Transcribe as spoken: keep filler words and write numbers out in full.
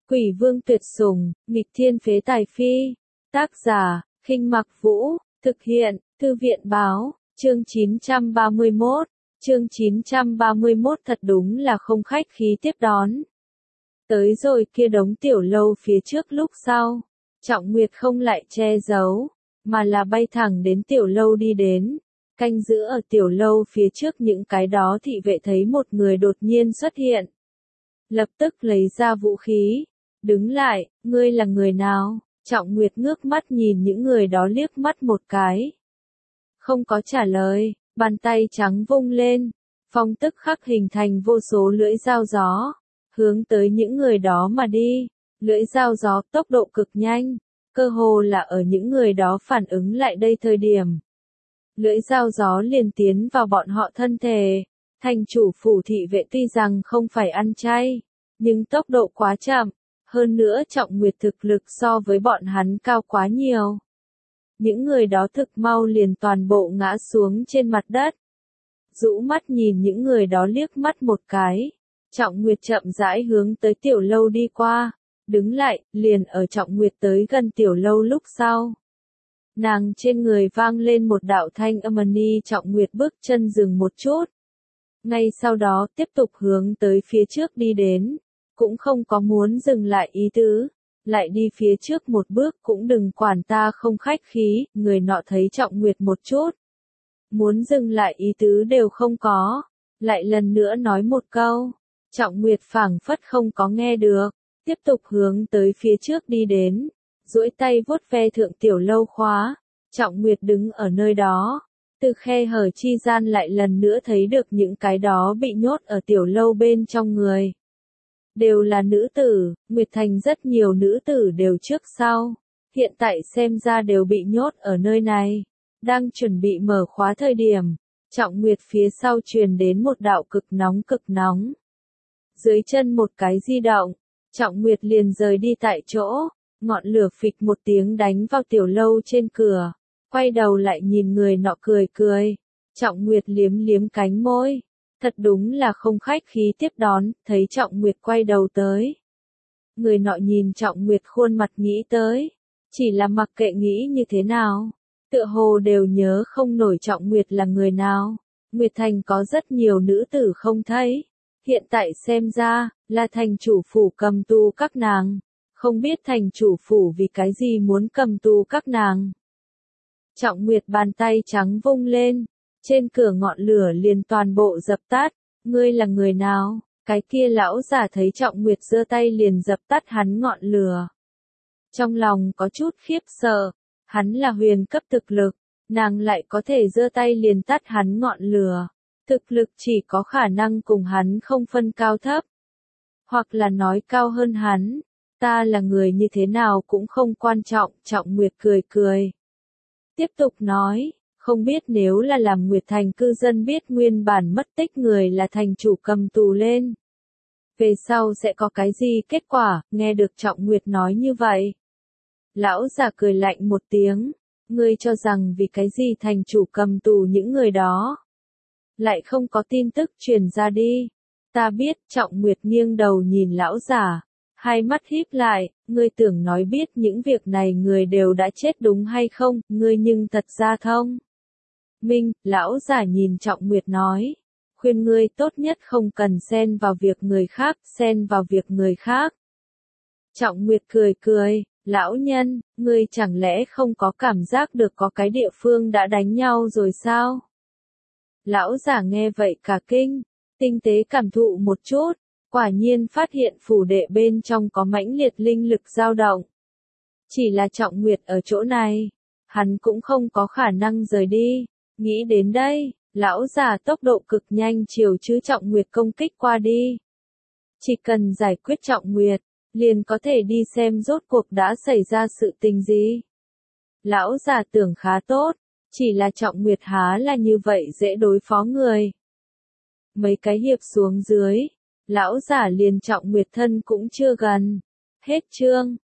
Quỷ vương tuyệt sủng, nghịch thiên phế tài phi. Tác giả, Khinh Mặc Vũ, thực hiện, Thư viện báo, chương chín trăm ba mươi mốt. Chương chín trăm ba mươi mốt thật đúng là không khách khí tiếp đón. Tới rồi kia đống tiểu lâu phía trước lúc sau, Trọng Nguyệt không lại che giấu, mà là bay thẳng đến tiểu lâu đi đến. Canh giữ ở tiểu lâu phía trước những cái đó thị vệ thấy một người đột nhiên xuất hiện. Lập tức lấy ra vũ khí. Đứng lại, ngươi là người nào? Trọng Nguyệt ngước mắt nhìn những người đó liếc mắt một cái. Không có trả lời, bàn tay trắng vung lên. Phong tức khắc hình thành vô số lưỡi dao gió. Hướng tới những người đó mà đi. Lưỡi dao gió tốc độ cực nhanh. Cơ hồ là ở những người đó phản ứng lại đây thời điểm. Lưỡi dao gió liền tiến vào bọn họ thân thể. Thành chủ phủ thị vệ tuy rằng không phải ăn chay, nhưng tốc độ quá chậm. Hơn nữa Trọng Nguyệt thực lực so với bọn hắn cao quá nhiều. Những người đó thực mau liền toàn bộ ngã xuống trên mặt đất. Rũ mắt nhìn những người đó liếc mắt một cái. Trọng Nguyệt chậm rãi hướng tới tiểu lâu đi qua. Đứng lại, liền ở Trọng Nguyệt tới gần tiểu lâu lúc sau. Nàng trên người vang lên một đạo thanh âm ni. Trọng Nguyệt bước chân dừng một chút. Ngay sau đó tiếp tục hướng tới phía trước đi đến. Cũng không có muốn dừng lại ý tứ. Lại đi phía trước một bước cũng đừng quản ta không khách khí. Người nọ thấy Trọng Nguyệt một chút. Muốn dừng lại ý tứ đều không có. Lại lần nữa nói một câu. Trọng Nguyệt phảng phất không có nghe được. Tiếp tục hướng tới phía trước đi đến. Duỗi tay vuốt ve thượng tiểu lâu khóa. Trọng Nguyệt đứng ở nơi đó. Từ khe hở chi gian lại lần nữa thấy được những cái đó bị nhốt ở tiểu lâu bên trong người. Đều là nữ tử, Nguyệt Thành rất nhiều nữ tử đều trước sau. Hiện tại xem ra đều bị nhốt ở nơi này. Đang chuẩn bị mở khóa thời điểm. Trọng Nguyệt phía sau truyền đến một đạo cực nóng cực nóng. Dưới chân một cái di động. Trọng Nguyệt liền rời đi tại chỗ. Ngọn lửa phịch một tiếng đánh vào tiểu lâu trên cửa. Quay đầu lại nhìn người nọ cười cười. Trọng Nguyệt liếm liếm cánh môi. Thật đúng là không khách khí tiếp đón, thấy Trọng Nguyệt quay đầu tới. Người nọ nhìn Trọng Nguyệt khuôn mặt nghĩ tới. Chỉ là mặc kệ nghĩ như thế nào. Tựa hồ đều nhớ không nổi Trọng Nguyệt là người nào. Nguyệt Thành có rất nhiều nữ tử không thấy. Hiện tại xem ra, là thành chủ phủ cầm tù các nàng. Không biết thành chủ phủ vì cái gì muốn cầm tù các nàng. Trọng Nguyệt bàn tay trắng vung lên. Trên cửa ngọn lửa liền toàn bộ dập tắt. Ngươi là người nào? Cái kia lão giả thấy Trọng Nguyệt giơ tay liền dập tắt hắn ngọn lửa. Trong lòng có chút khiếp sợ. Hắn là huyền cấp thực lực. Nàng lại có thể giơ tay liền tắt hắn ngọn lửa. Thực lực chỉ có khả năng cùng hắn không phân cao thấp. Hoặc là nói cao hơn hắn. Ta là người như thế nào cũng không quan trọng. Trọng Nguyệt cười cười. Tiếp tục nói. Không biết nếu là làm Nguyệt Thành cư dân biết nguyên bản mất tích người là thành chủ cầm tù lên. Về sau sẽ có cái gì kết quả, nghe được Trọng Nguyệt nói như vậy. Lão già cười lạnh một tiếng, ngươi cho rằng vì cái gì thành chủ cầm tù những người đó. Lại không có tin tức truyền ra đi. Ta biết, Trọng Nguyệt nghiêng đầu nhìn lão già, hai mắt híp lại, ngươi tưởng nói biết những việc này người đều đã chết đúng hay không, ngươi nhưng thật ra thông. Minh, lão giả nhìn Trọng Nguyệt nói, khuyên ngươi tốt nhất không cần xen vào việc người khác, xen vào việc người khác. Trọng Nguyệt cười cười, lão nhân, ngươi chẳng lẽ không có cảm giác được có cái địa phương đã đánh nhau rồi sao? Lão giả nghe vậy cả kinh, tinh tế cảm thụ một chút, quả nhiên phát hiện phủ đệ bên trong có mãnh liệt linh lực dao động. Chỉ là Trọng Nguyệt ở chỗ này, hắn cũng không có khả năng rời đi. Nghĩ đến đây, lão già tốc độ cực nhanh chiều chứ Trọng Nguyệt công kích qua đi. Chỉ cần giải quyết Trọng Nguyệt, liền có thể đi xem rốt cuộc đã xảy ra sự tình gì. Lão già tưởng khá tốt, chỉ là Trọng Nguyệt há là như vậy dễ đối phó người. Mấy cái hiệp xuống dưới, lão già liền Trọng Nguyệt thân cũng chưa gần. Hết chương.